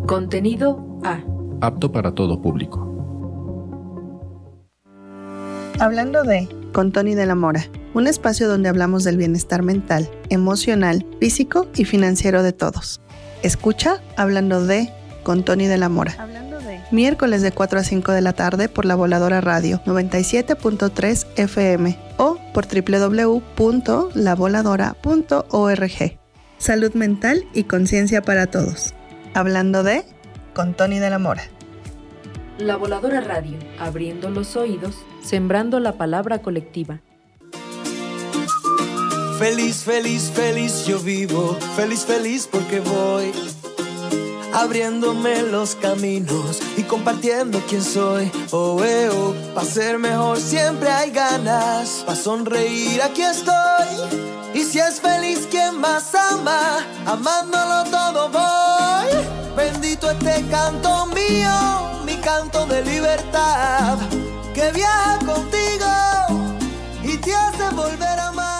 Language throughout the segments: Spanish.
Contenido A. Apto para todo público. Hablando de con Tony de la Mora, un espacio donde hablamos del bienestar mental, emocional, físico y financiero de todos. Escucha Hablando de con Tony de la Mora. Miércoles de 4 a 5 de la tarde por La Voladora Radio 97.3 FM o por www.lavoladora.org. Salud mental y conciencia para todos. Hablando de con Tony de la Mora. La Voladora Radio, abriendo los oídos, sembrando la palabra colectiva. Feliz, feliz, feliz yo vivo, feliz, feliz porque voy abriéndome los caminos y compartiendo quién soy. Pa' ser mejor siempre hay ganas, pa' sonreír aquí estoy. Y si es feliz quien más ama, amándolo todo voy. Bendito este canto mío, mi canto de libertad, que viaja contigo y te hace volver a amar.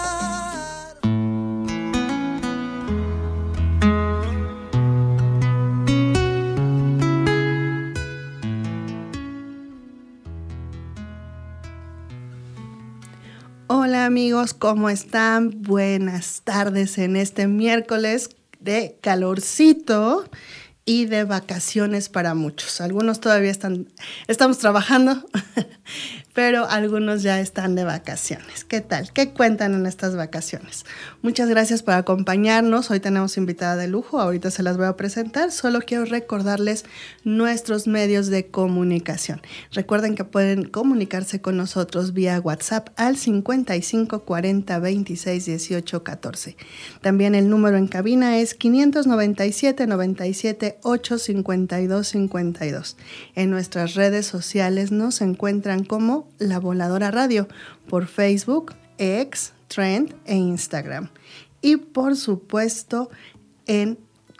Hola amigos, ¿cómo están? Buenas tardes en este miércoles de calorcito y de vacaciones para muchos. Algunos todavía estamos trabajando, pero algunos ya están de vacaciones. ¿Qué tal? ¿Qué cuentan en estas vacaciones? Muchas gracias por acompañarnos. Hoy tenemos invitada de lujo, ahorita se las voy a presentar. Solo quiero recordarles nuestros medios de comunicación. Recuerden que pueden comunicarse con nosotros vía WhatsApp al 55 40 26 18 14. También el número en cabina es 597 97 8 52 52. En nuestras redes sociales nos encuentran como La Voladora Radio por Facebook, X, Trend e Instagram. Y por supuesto en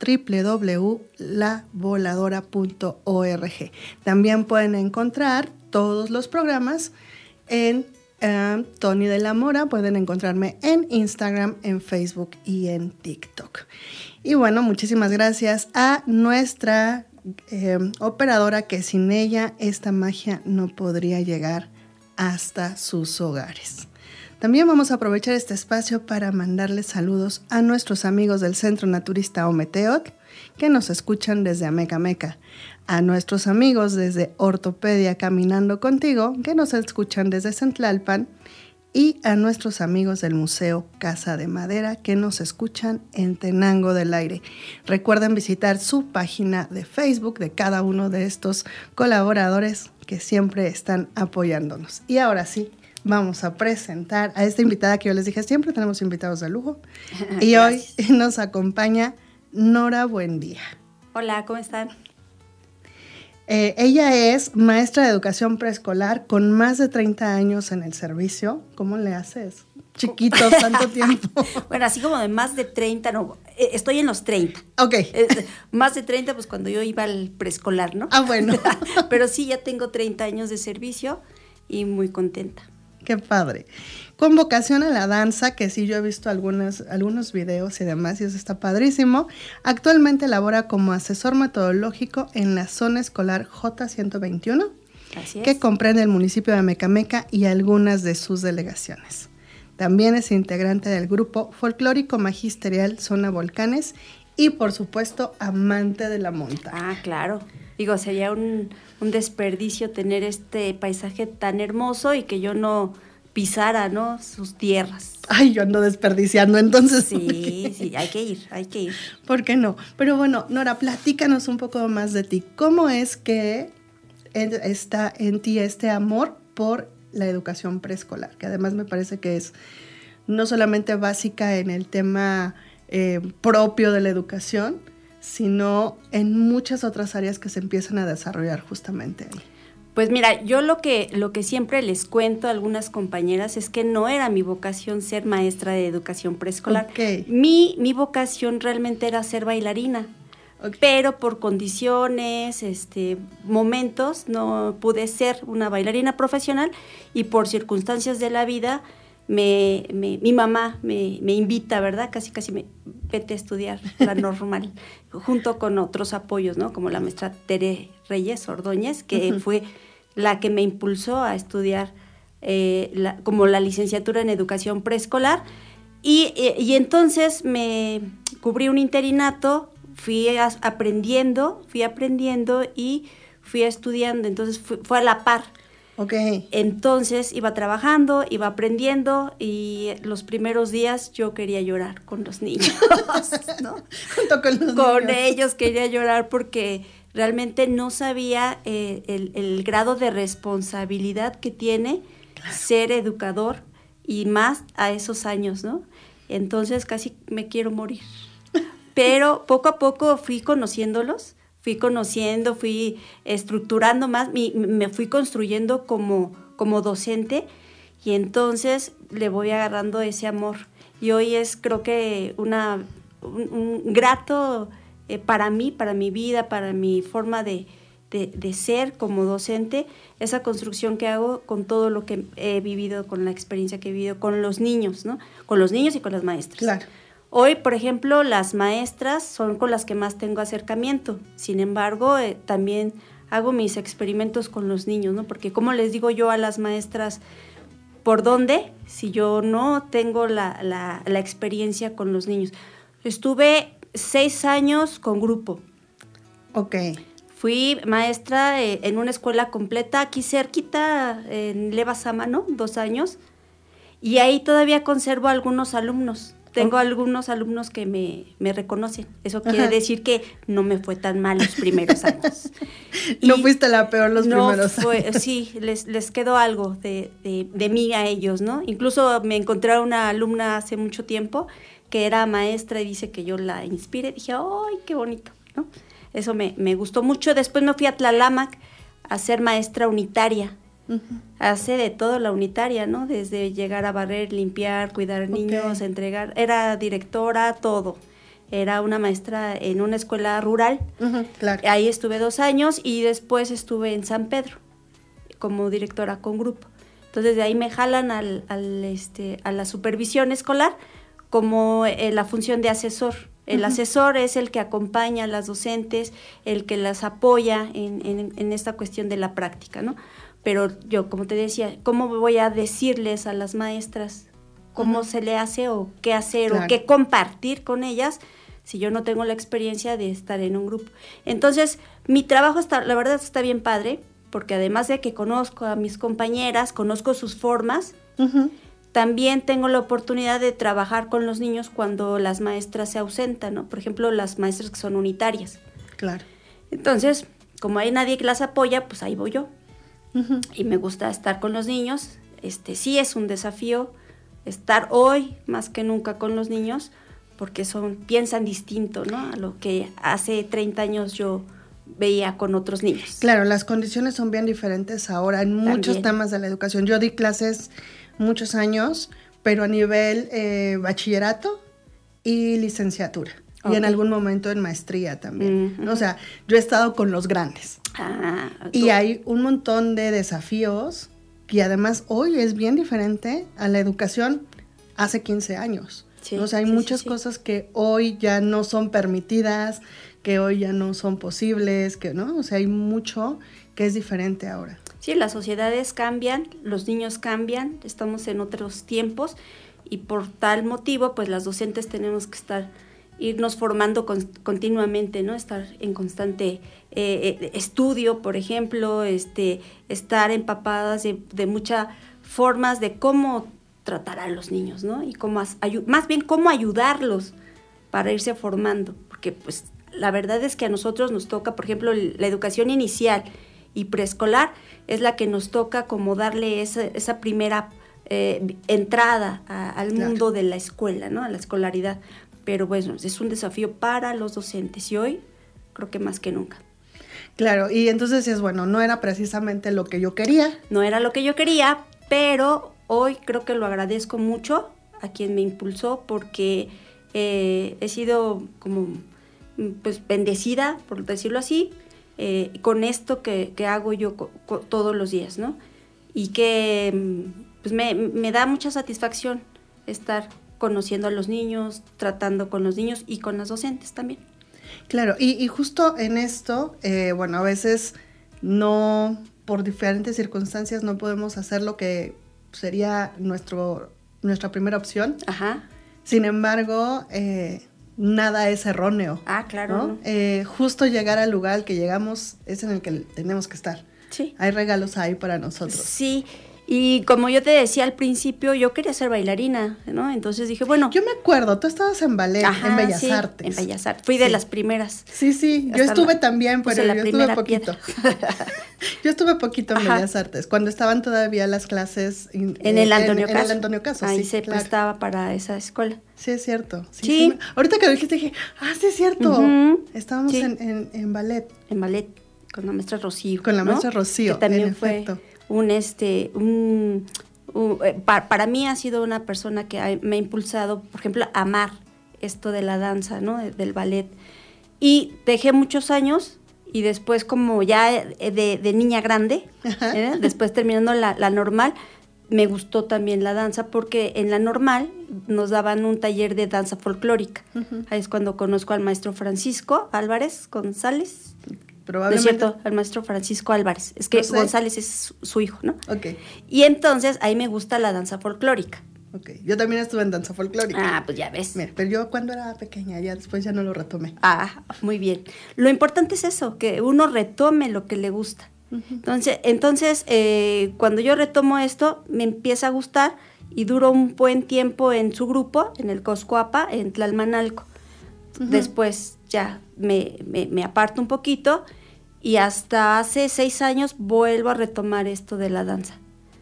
www.lavoladora.org. También pueden encontrar todos los programas en Tony de la Mora. Pueden encontrarme en Instagram, en Facebook y en TikTok. Y bueno, muchísimas gracias a nuestra operadora, que sin ella esta magia no podría llegar hasta sus hogares. También vamos a aprovechar este espacio para mandarles saludos a nuestros amigos del Centro Naturista Ometeotl, que nos escuchan desde Amecameca, a nuestros amigos desde Ortopedia Caminando Contigo, que nos escuchan desde Centlalpan, y a nuestros amigos del Museo Casa de Madera, que nos escuchan en Tenango del Aire. Recuerden visitar su página de Facebook de cada uno de estos colaboradores que siempre están apoyándonos. Y ahora sí, vamos a presentar a esta invitada que yo les dije, siempre tenemos invitados de lujo. Y hoy nos acompaña Nora Buendía. Hola, ¿cómo están? Ella es maestra de educación preescolar con más de 30 años en el servicio. ¿Cómo le haces? Chiquitos, tanto tiempo. Bueno, así como de más de 30, no, estoy en los 30. Ok. Más de 30, pues cuando yo iba al preescolar, ¿no? Ah, bueno. Pero sí, ya tengo 30 años de servicio y muy contenta. Qué padre. Con vocación a la danza, que sí yo he visto algunos videos y demás, y eso está padrísimo. Actualmente labora como asesor metodológico en la zona escolar J121, que comprende el municipio de Amecameca y algunas de sus delegaciones. También es integrante del grupo folclórico magisterial Zona Volcanes y, por supuesto, amante de la montaña. Ah, claro. Digo, sería un desperdicio tener este paisaje tan hermoso y que yo no pisara, ¿no?, sus tierras. Ay, yo ando desperdiciando, entonces. Sí, hay que ir. ¿Por qué no? Pero bueno, Nora, platícanos un poco más de ti. ¿Cómo es que está en ti este amor por la educación preescolar? Que además me parece que es no solamente básica en el tema propio de la educación, sino en muchas otras áreas que se empiezan a desarrollar justamente ahí. Pues mira, yo lo que siempre les cuento a algunas compañeras es que no era mi vocación ser maestra de educación preescolar. Okay. Mi vocación realmente era ser bailarina. Okay. Pero por condiciones, momentos, no pude ser una bailarina profesional y por circunstancias de la vida mi mamá me invita, ¿verdad? Casi vete a estudiar la normal, junto con otros apoyos, ¿no? Como la maestra Tere Reyes Ordóñez, que fue la que me impulsó a estudiar como la licenciatura en educación preescolar. Y entonces me cubrí un interinato, fui aprendiendo y fui estudiando, entonces fue a la par. Okay. Entonces iba trabajando, iba aprendiendo y los primeros días yo quería llorar con los niños, ¿no? Junto con los con niños. ellos quería llorar porque realmente no sabía el grado de responsabilidad que tiene ser educador y más a esos años, ¿no? Entonces casi me quiero morir. Pero poco a poco fui conociéndolos, fui estructurando más, me fui construyendo como docente y entonces le voy agarrando ese amor. Y hoy es, creo que, un grato para mí, para mi vida, para mi forma de ser como docente, esa construcción que hago con todo lo que he vivido, con la experiencia que he vivido con los niños, ¿no? Con los niños y con las maestras. Claro. Hoy, por ejemplo, las maestras son con las que más tengo acercamiento. Sin embargo, también hago mis experimentos con los niños, ¿no? Porque, ¿cómo les digo yo a las maestras por dónde si yo no tengo la experiencia con los niños? Estuve 6 años con grupo. Ok. Fui maestra en una escuela completa, aquí cerquita, en Leva Sámano, 2 años. Y ahí todavía conservo algunos alumnos. Tengo algunos alumnos que me reconocen. Eso quiere decir que no me fue tan mal los primeros años. No fuiste la peor los primeros años. Sí, les quedó algo de mí a ellos, ¿no? Incluso me encontré a una alumna hace mucho tiempo que era maestra y dice que yo la inspiré. Dije, ¡ay, qué bonito!, ¿no? Eso me gustó mucho. Después me fui a Tlalámac a ser maestra unitaria. Hace de todo la unitaria, ¿no? Desde llegar a barrer, limpiar, cuidar niños, entregar. Era directora, todo. Era una maestra en una escuela rural. Claro. Ahí estuve 2 años y después estuve en San Pedro como directora con grupo. Entonces de ahí me jalan a la supervisión escolar como la función de asesor. El asesor es el que acompaña a las docentes, el que las apoya en esta cuestión de la práctica, ¿no? Pero yo, como te decía, ¿cómo voy a decirles a las maestras cómo se le hace o qué hacer o qué compartir con ellas si yo no tengo la experiencia de estar en un grupo? Entonces, mi trabajo la verdad está bien padre, porque además de que conozco a mis compañeras, conozco sus formas, también tengo la oportunidad de trabajar con los niños cuando las maestras se ausentan, ¿no? Por ejemplo, las maestras que son unitarias. Claro. Entonces, como hay nadie que las apoya, pues ahí voy yo. Y me gusta estar con los niños. Sí es un desafío estar hoy más que nunca con los niños, porque piensan distinto, ¿no? A lo que hace 30 años yo veía con otros niños. Claro, las condiciones son bien diferentes ahora en muchos temas de la educación. Yo di clases muchos años, pero a nivel bachillerato y licenciatura. Y en algún momento en maestría también. O sea, yo he estado con los grandes. Y hay un montón de desafíos que además hoy es bien diferente a la educación hace 15 años. Sí, o sea, hay muchas cosas que hoy ya no son permitidas, que hoy ya no son posibles, ¿no? O sea, hay mucho que es diferente ahora. Sí, las sociedades cambian, los niños cambian, estamos en otros tiempos y por tal motivo, pues las docentes tenemos que irnos formando continuamente, ¿no? Estar en constante estudio, por ejemplo, estar empapadas de muchas formas de cómo tratar a los niños, ¿no? Y más bien cómo ayudarlos para irse formando, porque pues la verdad es que a nosotros nos toca, por ejemplo, la educación inicial y preescolar es la que nos toca como darle esa primera entrada al mundo de la escuela, ¿no? A la escolaridad. Pero bueno, es un desafío para los docentes y hoy creo que más que nunca. Claro, y entonces es bueno, no era precisamente lo que yo quería. No era lo que yo quería, pero hoy creo que lo agradezco mucho a quien me impulsó porque he sido como pues bendecida, por decirlo así, con esto que hago yo todos los días, ¿no? Y que pues me da mucha satisfacción estar conociendo a los niños, tratando con los niños y con las docentes también. Claro, y justo en esto, bueno, a veces no, por diferentes circunstancias no podemos hacer lo que sería nuestra primera opción. Ajá. Sin embargo, nada es erróneo. Ah, claro. ¿no? Justo llegar al lugar al que llegamos es en el que tenemos que estar. Sí. Hay regalos ahí para nosotros. Sí, y como yo te decía al principio, yo quería ser bailarina, ¿no? Entonces dije, bueno... Yo me acuerdo, tú estabas en ballet, en Bellas Artes. En Bellas Artes. Fui de las primeras. Sí, yo estuve también, pero yo estuve poquito. Yo estuve poquito en Bellas Artes, cuando estaban todavía las clases... En el Antonio Caso. En el Antonio Caso, ahí se prestaba para esa escuela. Sí, es cierto. Sí. Ahorita que lo dijiste dije, sí es cierto. Uh-huh. Estábamos en ballet. En ballet, con la maestra Rocío. Con la maestra Rocío, que también en efecto. Para mí ha sido una persona que me ha impulsado, por ejemplo, a amar esto de la danza, ¿no? Del ballet. Y dejé muchos años y después como ya de niña grande, después terminando la normal, me gustó también la danza porque en la normal nos daban un taller de danza folclórica. Uh-huh. Ahí es cuando conozco al maestro Francisco Álvarez González. Probablemente. Es cierto, al maestro Francisco Álvarez. Es que no sé. González es su hijo, ¿no? Ok. Y entonces ahí me gusta la danza folclórica. Ok, yo también estuve en danza folclórica. Pues ya ves. Mira, pero yo cuando era pequeña, ya después ya no lo retomé. Muy bien. Lo importante es eso, que uno retome lo que le gusta. Uh-huh. Entonces cuando yo retomo esto, me empieza a gustar y duro un buen tiempo en su grupo, en el Coscoapa, en Tlalmanalco. Uh-huh. Después ya me aparto un poquito y hasta hace 6 años vuelvo a retomar esto de la danza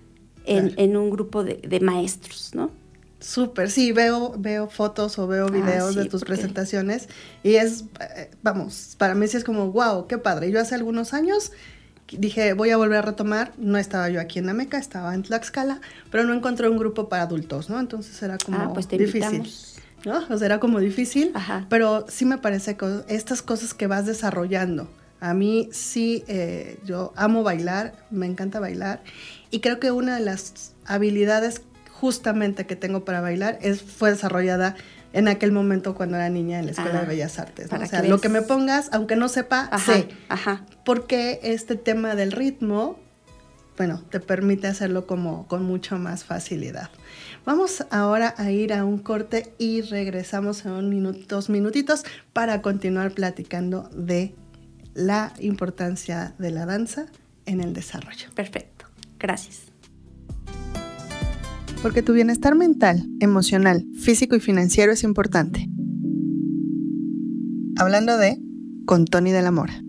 en un grupo de maestros, ¿no? Súper, sí, veo fotos o veo videos de tus presentaciones y es, para mí sí es como, wow, qué padre. Yo hace algunos años dije, voy a volver a retomar, no estaba yo aquí en Ameca, estaba en Tlaxcala, pero no encontré un grupo para adultos, ¿no? Entonces era como pues te difícil, invitamos. ¿no? O sea, era como difícil, Ajá. Pero sí me parece que estas cosas que vas desarrollando, a mí sí, yo amo bailar, me encanta bailar, y creo que una de las habilidades justamente que tengo para bailar fue desarrollada en aquel momento cuando era niña en la Escuela de Bellas Artes, ¿no? O sea, lo que me pongas, aunque no sepa, sé. Ajá. Porque este tema del ritmo, bueno, te permite hacerlo como con mucho más facilidad. Vamos ahora a ir a un corte y regresamos en 2 minutitos para continuar platicando de la importancia de la danza en el desarrollo. Perfecto, gracias. Porque tu bienestar mental, emocional, físico y financiero es importante. Hablando de con Tony de la Mora.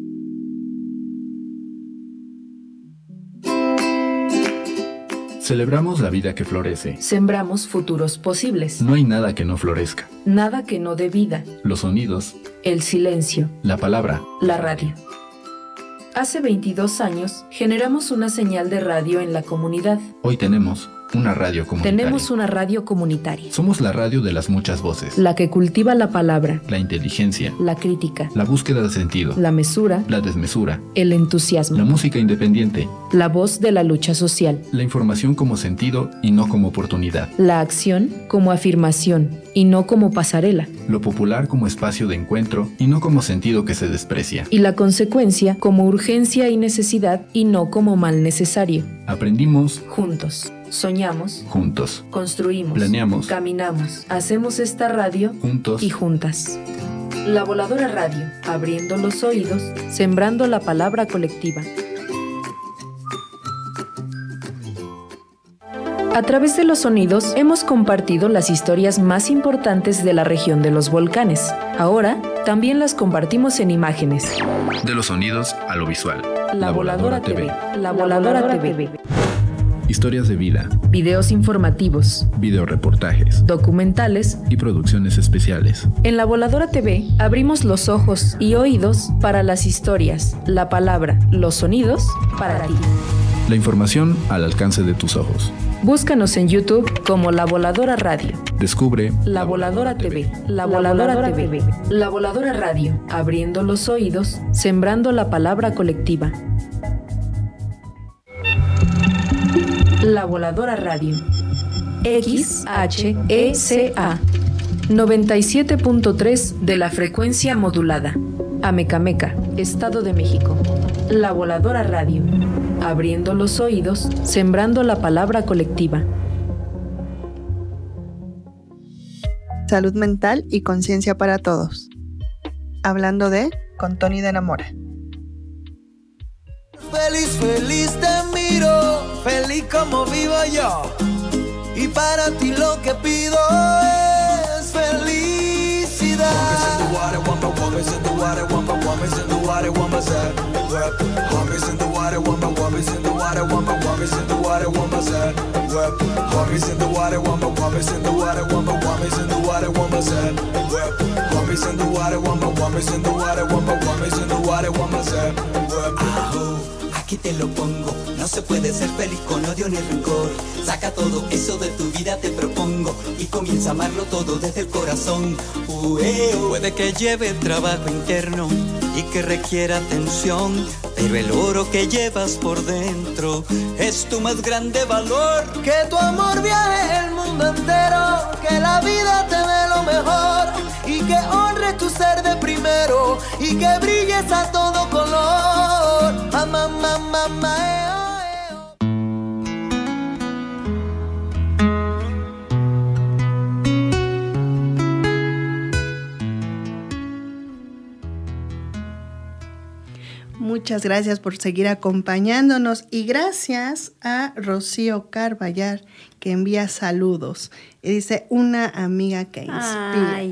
Celebramos la vida que florece. Sembramos futuros posibles. No hay nada que no florezca. Nada que no dé vida. Los sonidos, El silencio. la palabra, La radio. Hace 22 años generamos una señal de radio en la comunidad. hoy tenemos una radio comunitaria. Tenemos una radio comunitaria. Somos la radio de las muchas voces. La que cultiva la palabra, La inteligencia, la crítica, la búsqueda de sentido, la mesura, la desmesura, el la entusiasmo, música independiente, la voz de la lucha social, la información como sentido y no como oportunidad, la acción como afirmación y no como pasarela, lo popular como espacio de encuentro y no como sentido que se desprecia. y la consecuencia como urgencia y necesidad y no como mal necesario. Aprendimos Juntos, soñamos, juntos, construimos, planeamos, caminamos, hacemos esta radio juntos. y juntas. La Voladora Radio, abriendo los oídos, sembrando la palabra colectiva. A través de los sonidos hemos compartido las historias más importantes de la región de los volcanes. Ahora también las compartimos en imágenes. De los sonidos a lo visual. La Voladora TV. La Voladora TV. Historias de vida, Videos informativos, videoreportajes documentales. y producciones especiales. En La Voladora TV abrimos los ojos y oídos para las historias, la palabra, los sonidos para ti. La información al alcance de tus ojos. Búscanos en YouTube como La Voladora Radio. Descubre La Voladora TV. La Voladora TV. La Voladora Radio, abriendo los oídos, sembrando la palabra colectiva. La Voladora Radio. XHECA 97.3 de la frecuencia modulada. Amecameca, Estado de México. La Voladora Radio. Abriendo los oídos, sembrando la palabra colectiva. Salud mental y conciencia para todos. Hablando de con Tony de la Mora. Feliz, feliz te miro, feliz como vivo yo. Y para ti lo que pido es felicidad. Homies in the water, woman's in the water, woman's at work. Homies in the water, woman's in the water, woman's in the water, woman's at work. Homies in the water, woman's in the water, woman's in the water, woman's at work. Homies in the water, woman's in the water, woman's in the water, woman's at work. Aquí te lo pongo, no se puede ser feliz con odio ni rencor. Saca todo eso de tu vida, te propongo, y comienza a amarlo todo desde el corazón. Puede que lleve trabajo interno y que requiera atención, pero el oro que llevas por dentro es tu más grande valor. Que tu amor viaje el mundo entero, que la vida te dé lo mejor, y que honres tu ser de primero, y que brilles a todo color. Mamá, mamá, mamá, Muchas gracias por seguir acompañándonos y gracias a Rocío Carballar que envía saludos y dice una amiga que inspira.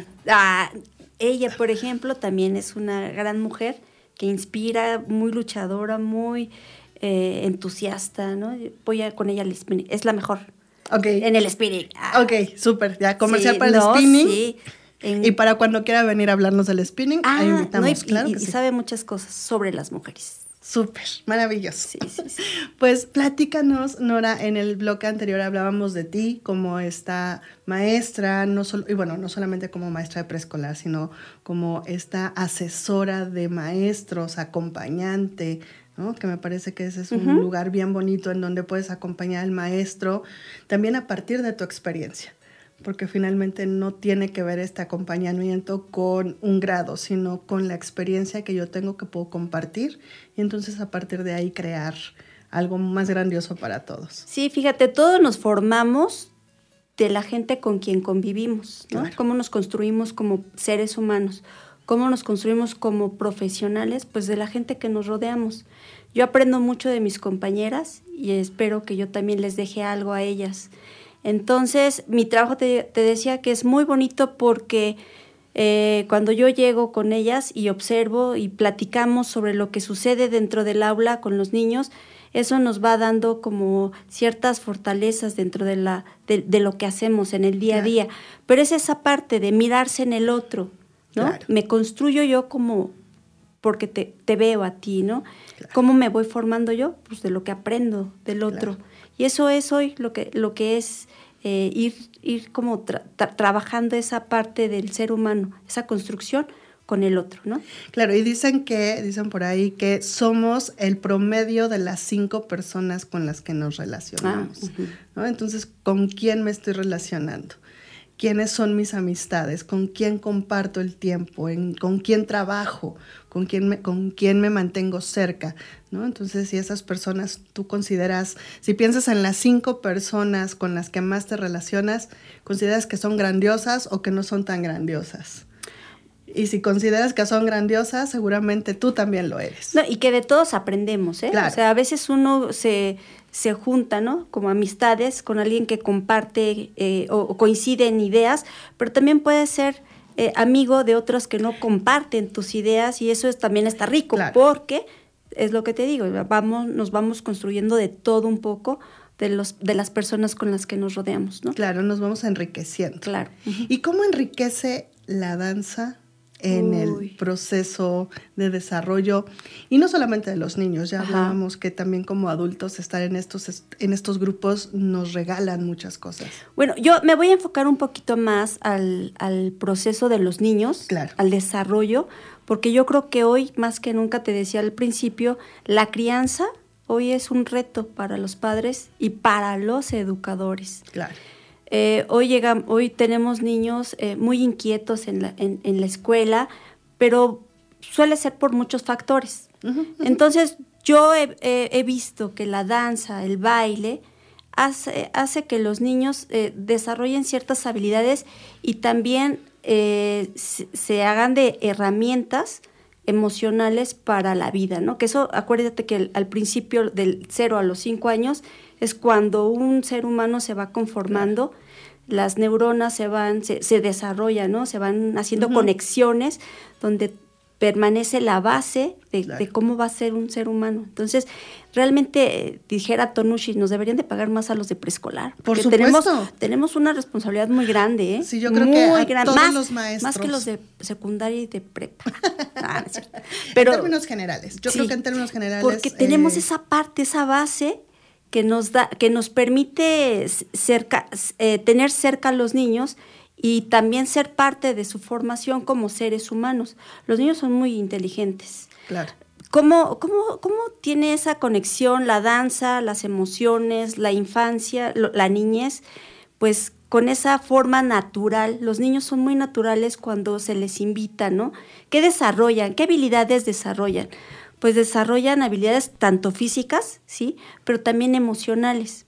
Ella, por ejemplo, también es una gran mujer que inspira, muy luchadora, muy entusiasta, ¿no? Voy con ella al spinning, es la mejor. Okay. En el spinning. Ok, súper, ya comercial para el spinning. Sí. Y para cuando quiera venir a hablarnos del spinning, ahí invitamos, claro que sí. Y sabe muchas cosas sobre las mujeres. Súper, maravilloso. Sí. Pues platícanos, Nora, en el bloque anterior hablábamos de ti como esta maestra, no solamente como maestra de preescolar, sino como esta asesora de maestros, acompañante, ¿no? Que me parece que ese es un lugar bien bonito en donde puedes acompañar al maestro, también a partir de tu experiencia. Porque finalmente no tiene que ver este acompañamiento con un grado, sino con la experiencia que yo tengo que puedo compartir y entonces a partir de ahí crear algo más grandioso para todos. Sí, fíjate, todos nos formamos de la gente con quien convivimos, ¿no? Claro. Cómo nos construimos como seres humanos, cómo nos construimos como profesionales, pues de la gente que nos rodeamos. Yo aprendo mucho de mis compañeras y espero que yo también les deje algo a ellas. Entonces, mi trabajo te decía que es muy bonito porque cuando yo llego con ellas y observo y platicamos sobre lo que sucede dentro del aula con los niños, eso nos va dando como ciertas fortalezas dentro de lo que hacemos en el día a día. Pero es esa parte de mirarse en el otro, ¿no? Claro. Me construyo yo como porque te veo a ti, ¿no? Claro. ¿Cómo me voy formando yo? Pues de lo que aprendo del otro. Claro. Y eso es hoy lo que es ir como trabajando esa parte del ser humano, esa construcción con el otro, ¿no? Claro, y dicen por ahí que somos el promedio de las 5 personas con las que nos relacionamos, ¿no? Entonces, ¿con quién me estoy relacionando? ¿Quiénes son mis amistades? ¿Con quién comparto el tiempo? ¿Con quién trabajo? ¿Con quién me mantengo cerca? ¿No? Entonces, si esas personas tú consideras, si piensas en las 5 personas con las que más te relacionas, ¿consideras que son grandiosas o que no son tan grandiosas? Y si consideras que son grandiosas, seguramente tú también lo eres. No, y que de todos aprendemos, ¿eh? Claro. O sea, a veces uno se junta, ¿no? Como amistades con alguien que comparte o coincide en ideas, pero también puede ser amigo de otros que no comparten tus ideas y eso también está rico, claro. Porque es lo que te digo, nos vamos construyendo de todo un poco de las personas con las que nos rodeamos, ¿no? Claro, nos vamos enriqueciendo. Claro. ¿Y cómo enriquece la danza en el proceso de desarrollo? Y no solamente de los niños, ya hablábamos que también como adultos estar en estos grupos nos regalan muchas cosas. Bueno, yo me voy a enfocar un poquito más al proceso de los niños, claro. Al desarrollo, porque yo creo que hoy, más que nunca, te decía al principio, la crianza Hoy es un reto para los padres y para los educadores. Claro. Hoy tenemos niños muy inquietos en la escuela, pero suele ser por muchos factores. Entonces, yo he visto que la danza, el baile, hace que los niños desarrollen ciertas habilidades y también se hagan de herramientas emocionales para la vida, ¿no? Que eso, acuérdate que al principio del 0 a los 5 años es cuando un ser humano se va conformando, las neuronas se desarrollan, ¿no? Se van haciendo conexiones donde permanece la base de cómo va a ser un ser humano. Entonces, realmente, dijera Tonushi, nos deberían de pagar más a los de preescolar. Por supuesto. Tenemos una responsabilidad muy grande, ¿eh? Sí, yo creo que a todos los maestros. Más que los de secundaria y de prepa. No es cierto. Pero, en términos generales. Yo creo que en términos generales. Porque tenemos esa parte, esa base que nos permite tener cerca a los niños y también ser parte de su formación como seres humanos. Los niños son muy inteligentes. Claro. ¿Cómo tiene esa conexión la danza, las emociones, la infancia, la niñez? Pues con esa forma natural. Los niños son muy naturales cuando se les invita, ¿no? ¿Qué desarrollan? ¿Qué habilidades desarrollan? Pues desarrollan habilidades tanto físicas, ¿sí? Pero también emocionales.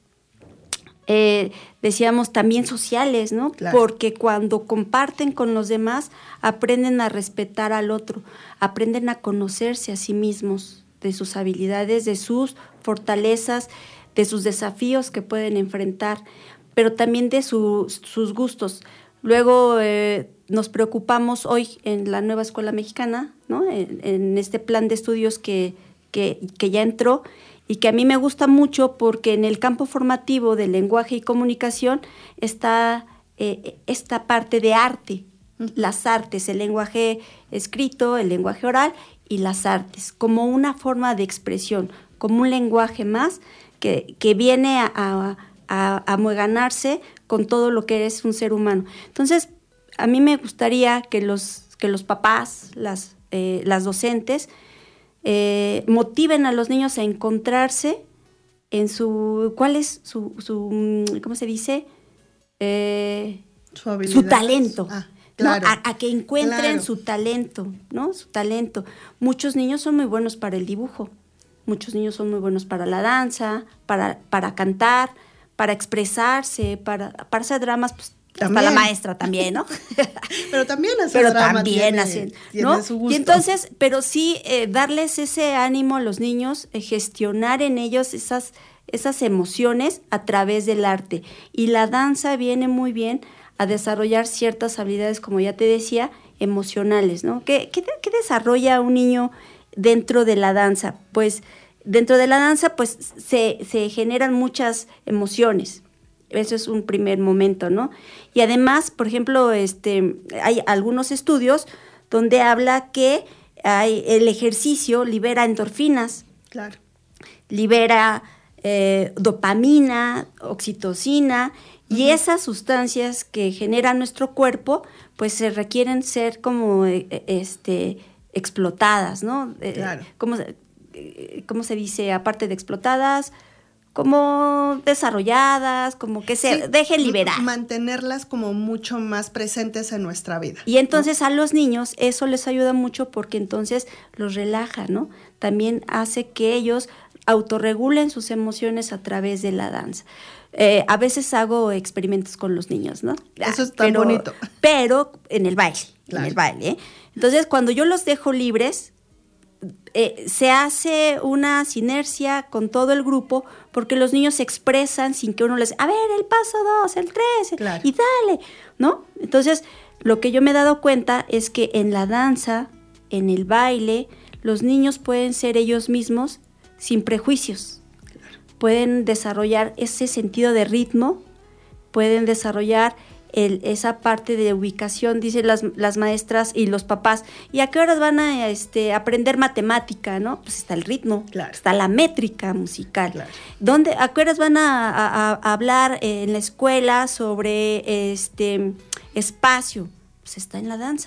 Decíamos también sociales, ¿no? Claro. Porque cuando comparten con los demás, aprenden a respetar al otro, aprenden a conocerse a sí mismos, de sus habilidades, de sus fortalezas, de sus desafíos que pueden enfrentar, pero también de sus gustos. Luego nos preocupamos hoy en la nueva escuela mexicana, ¿no? En este plan de estudios que ya entró, y que a mí me gusta mucho porque en el campo formativo de lenguaje y comunicación está esta parte de arte, las artes, el lenguaje escrito, el lenguaje oral y las artes, como una forma de expresión, como un lenguaje más que viene a amueganarse con todo lo que es un ser humano. Entonces, a mí me gustaría que los papás, las docentes, motiven a los niños a encontrarse en ¿cuál es su ¿cómo se dice? Su talento. Claro. ¿No? A que encuentren su talento, ¿no? Su talento. Muchos niños son muy buenos para el dibujo, muchos niños son muy buenos para la danza, para cantar, para expresarse, para hacer dramas, pues hasta la maestra también, ¿no? Pero también hacer drama tiene su gusto. Y entonces, pero sí darles ese ánimo a los niños, gestionar en ellos esas emociones a través del arte. Y la danza viene muy bien a desarrollar ciertas habilidades, como ya te decía, emocionales, ¿no? ¿Qué desarrolla un niño dentro de la danza? Pues dentro de la danza pues se generan muchas emociones. Eso es un primer momento, ¿no? Y además, por ejemplo, hay algunos estudios donde habla que el ejercicio libera endorfinas. Claro. Libera dopamina, oxitocina, y esas sustancias que genera nuestro cuerpo, pues se requieren ser como explotadas, ¿no? Claro. ¿Cómo se dice? Aparte de explotadas, como desarrolladas, como que se dejen liberar. Mantenerlas como mucho más presentes en nuestra vida. Y entonces, ¿no? A los niños eso les ayuda mucho porque entonces los relaja, ¿no? También hace que ellos autorregulen sus emociones a través de la danza. A veces hago experimentos con los niños, ¿no? Eso es tan bonito. Pero en el baile, claro. En el baile, ¿eh? Entonces, cuando yo los dejo libres, se hace una sinergia con todo el grupo porque los niños se expresan sin que uno les... A ver, el paso 2, el 3, claro. Y dale, ¿no? Entonces, lo que yo me he dado cuenta es que en la danza, en el baile, los niños pueden ser ellos mismos sin prejuicios. Pueden desarrollar ese sentido de ritmo, pueden desarrollar esa parte de ubicación, dicen las maestras y los papás. ¿Y a qué horas van a aprender matemática, no? Pues está el ritmo, claro. Está la métrica musical. Claro. ¿A qué horas van a hablar en la escuela sobre espacio? Pues está en la danza.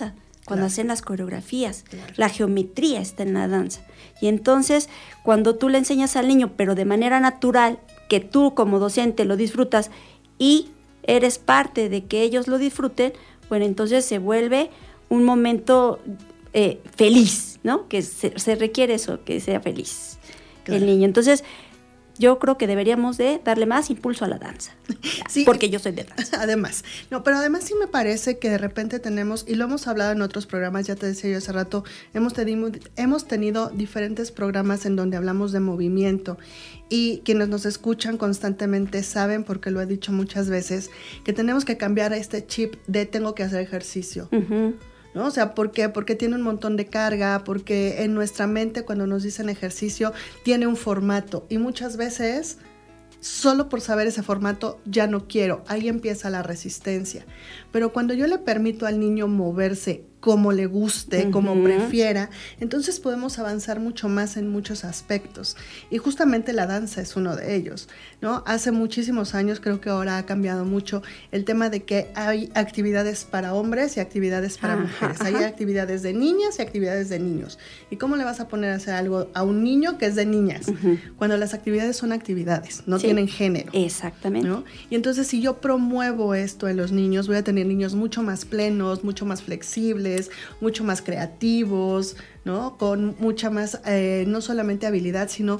cuando hacen las coreografías. La geometría está en la danza. Y entonces, cuando tú le enseñas al niño, pero de manera natural, que tú como docente lo disfrutas y eres parte de que ellos lo disfruten, bueno, entonces se vuelve un momento feliz, ¿no? Que se requiere eso, que sea feliz el niño. Entonces, yo creo que deberíamos de darle más impulso a la danza, sí, porque yo soy de danza. Además, pero además sí me parece que de repente tenemos, y lo hemos hablado en otros programas, ya te decía yo hace rato, hemos tenido diferentes programas en donde hablamos de movimiento, y quienes nos escuchan constantemente saben, porque lo he dicho muchas veces, que tenemos que cambiar este chip de tengo que hacer ejercicio. Uh-huh. ¿No? O sea, ¿por qué? Porque tiene un montón de carga, porque en nuestra mente cuando nos dicen ejercicio tiene un formato y muchas veces solo por saber ese formato ya no quiero, ahí empieza la resistencia. Pero cuando yo le permito al niño moverse como le guste, como prefiera, entonces podemos avanzar mucho más en muchos aspectos. Y justamente la danza es uno de ellos, ¿no? Hace muchísimos años, creo que ahora ha cambiado mucho el tema de que hay actividades para hombres y actividades para mujeres. Hay actividades de niñas y actividades de niños. ¿Y cómo le vas a poner a hacer algo a un niño que es de niñas? Cuando las actividades son actividades, no tienen género. Exactamente. ¿No? Y entonces si yo promuevo esto en los niños, voy a tener niños mucho más plenos, mucho más flexibles, mucho más creativos, ¿no? Con mucha más, no solamente habilidad, sino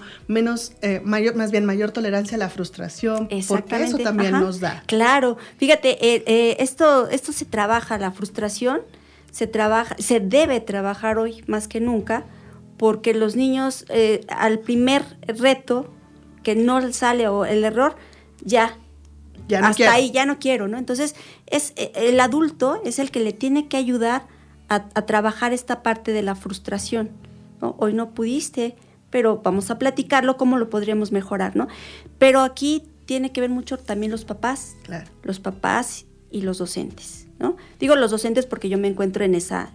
mayor tolerancia a la frustración, porque eso también nos da. Claro, fíjate, esto se trabaja, la frustración se debe trabajar hoy más que nunca, porque los niños al primer reto que no sale o el error, ya no hasta quiero. Ahí ya no quiero, ¿no? Entonces el adulto es el que le tiene que ayudar a trabajar esta parte de la frustración, ¿no? Hoy no pudiste, pero vamos a platicarlo, cómo lo podríamos mejorar, ¿no? Pero aquí tiene que ver mucho también los papás, los papás y los docentes, ¿no? Digo los docentes porque yo me encuentro en esa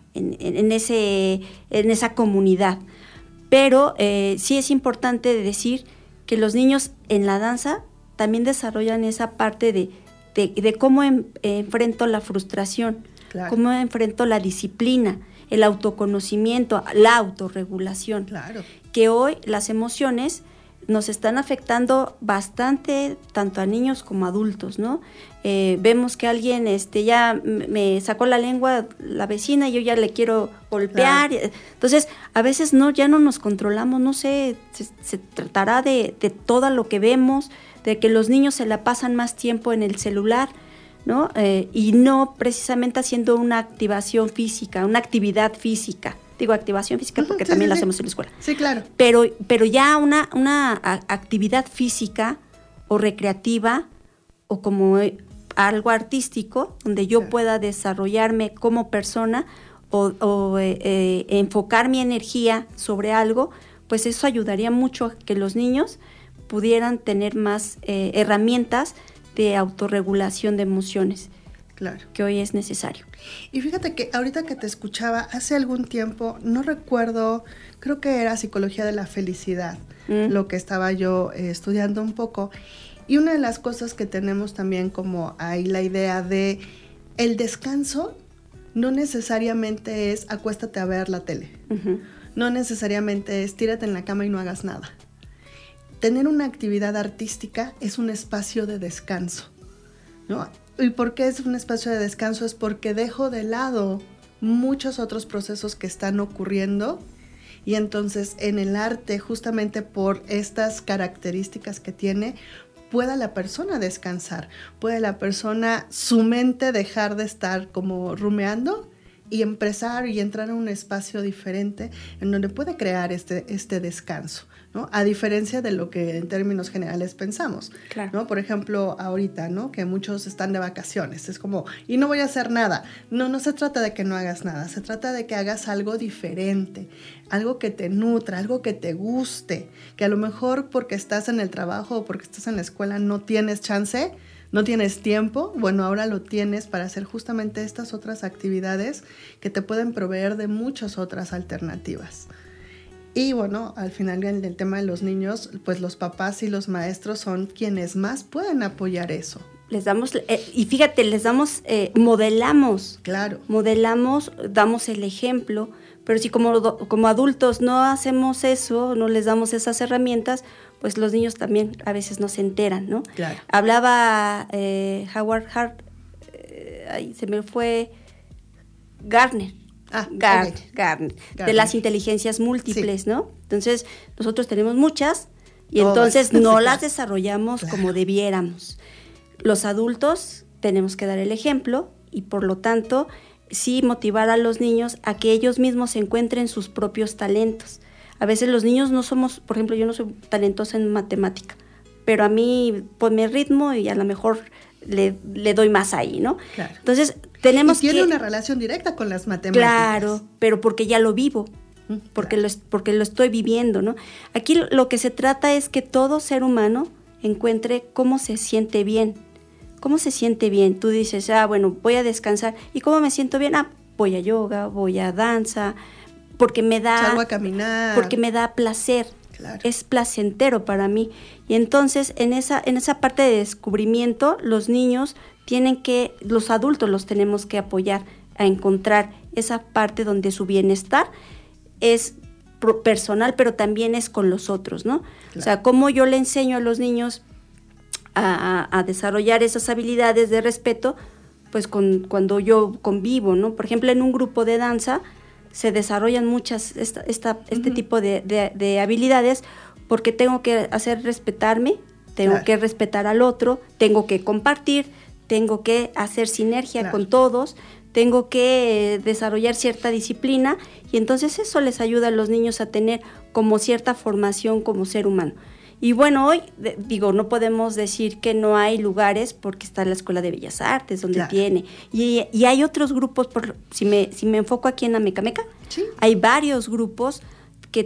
comunidad, pero sí es importante decir que los niños en la danza también desarrollan esa parte de cómo enfrento la frustración. Claro. Cómo enfrento la disciplina, el autoconocimiento, la autorregulación. Claro. Que hoy las emociones nos están afectando bastante, tanto a niños como a adultos, ¿no? Vemos que alguien ya me sacó la lengua la vecina y yo ya le quiero golpear. Claro. Entonces, a veces ya no nos controlamos, no sé, se tratará de todo lo que vemos, de que los niños se la pasan más tiempo en el celular, ¿no? Y no precisamente haciendo una activación física, una actividad física. Digo activación física porque también la hacemos en la escuela. Sí, claro. Pero ya una actividad física o recreativa o como algo artístico donde yo pueda desarrollarme como persona o enfocar mi energía sobre algo, pues eso ayudaría mucho a que los niños pudieran tener más herramientas de autorregulación de emociones, claro, que hoy es necesario. Y fíjate que ahorita que te escuchaba, hace algún tiempo, no recuerdo, creo que era psicología de la felicidad, lo que estaba yo estudiando un poco, y una de las cosas que tenemos también como ahí la idea de el descanso no necesariamente es acuéstate a ver la tele, no necesariamente es tírate en la cama y no hagas nada. Tener una actividad artística es un espacio de descanso, ¿no? ¿Y por qué es un espacio de descanso? Es porque dejo de lado muchos otros procesos que están ocurriendo y entonces en el arte, justamente por estas características que tiene, pueda la persona descansar, puede la persona, su mente dejar de estar como rumeando y empezar y entrar a un espacio diferente en donde puede crear este descanso, ¿no? A diferencia de lo que en términos generales pensamos, claro, ¿no? Por ejemplo, ahorita, ¿no? Que muchos están de vacaciones, es como, y no voy a hacer nada. No se trata de que no hagas nada, se trata de que hagas algo diferente, algo que te nutra, algo que te guste, que a lo mejor porque estás en el trabajo o porque estás en la escuela no tienes chance, no tienes tiempo, bueno, ahora lo tienes para hacer justamente estas otras actividades que te pueden proveer de muchas otras alternativas. Y bueno, al final en el tema de los niños, pues los papás y los maestros son quienes más pueden apoyar eso. les damos, y fíjate, les damos, modelamos. Claro. Modelamos, damos el ejemplo, pero si como adultos no hacemos eso, no les damos esas herramientas, pues los niños también a veces no se enteran, ¿no? Claro. Hablaba Howard Hart, ahí se me fue, Gardner, de las inteligencias múltiples, sí. ¿no? Entonces, nosotros tenemos muchas y entonces no las desarrollamos como debiéramos. Los adultos tenemos que dar el ejemplo y por lo tanto sí motivar a los niños a que ellos mismos encuentren sus propios talentos. A veces los niños no somos, por ejemplo, yo no soy talentosa en matemática, pero a mí ponme ritmo y a lo mejor le doy más ahí, ¿no? Claro. Entonces tenemos tiene una relación directa con las matemáticas. Claro, pero porque ya lo vivo. Porque lo estoy viviendo, ¿no? Aquí lo que se trata es que todo ser humano encuentre cómo se siente bien. ¿Cómo se siente bien? Tú dices, bueno, voy a descansar. ¿Y cómo me siento bien? Voy a yoga, voy a danza, porque me da... Salgo a caminar. Porque me da placer. Claro. Es placentero para mí. Y entonces, en esa parte de descubrimiento, los niños los adultos los tenemos que apoyar a encontrar esa parte donde su bienestar es personal, pero también es con los otros, ¿no? Claro. O sea, cómo yo le enseño a los niños a desarrollar esas habilidades de respeto, pues cuando yo convivo, ¿no? Por ejemplo, en un grupo de danza se desarrollan muchas este tipo de habilidades porque tengo que hacer respetarme, tengo que respetar al otro, tengo que compartir, tengo que hacer sinergia con todos, tengo que desarrollar cierta disciplina y entonces eso les ayuda a los niños a tener como cierta formación como ser humano. Y bueno, hoy, no podemos decir que no hay lugares porque está la Escuela de Bellas Artes, donde tiene. Y hay otros grupos, si me enfoco aquí en Amecameca, ¿sí? Hay varios grupos que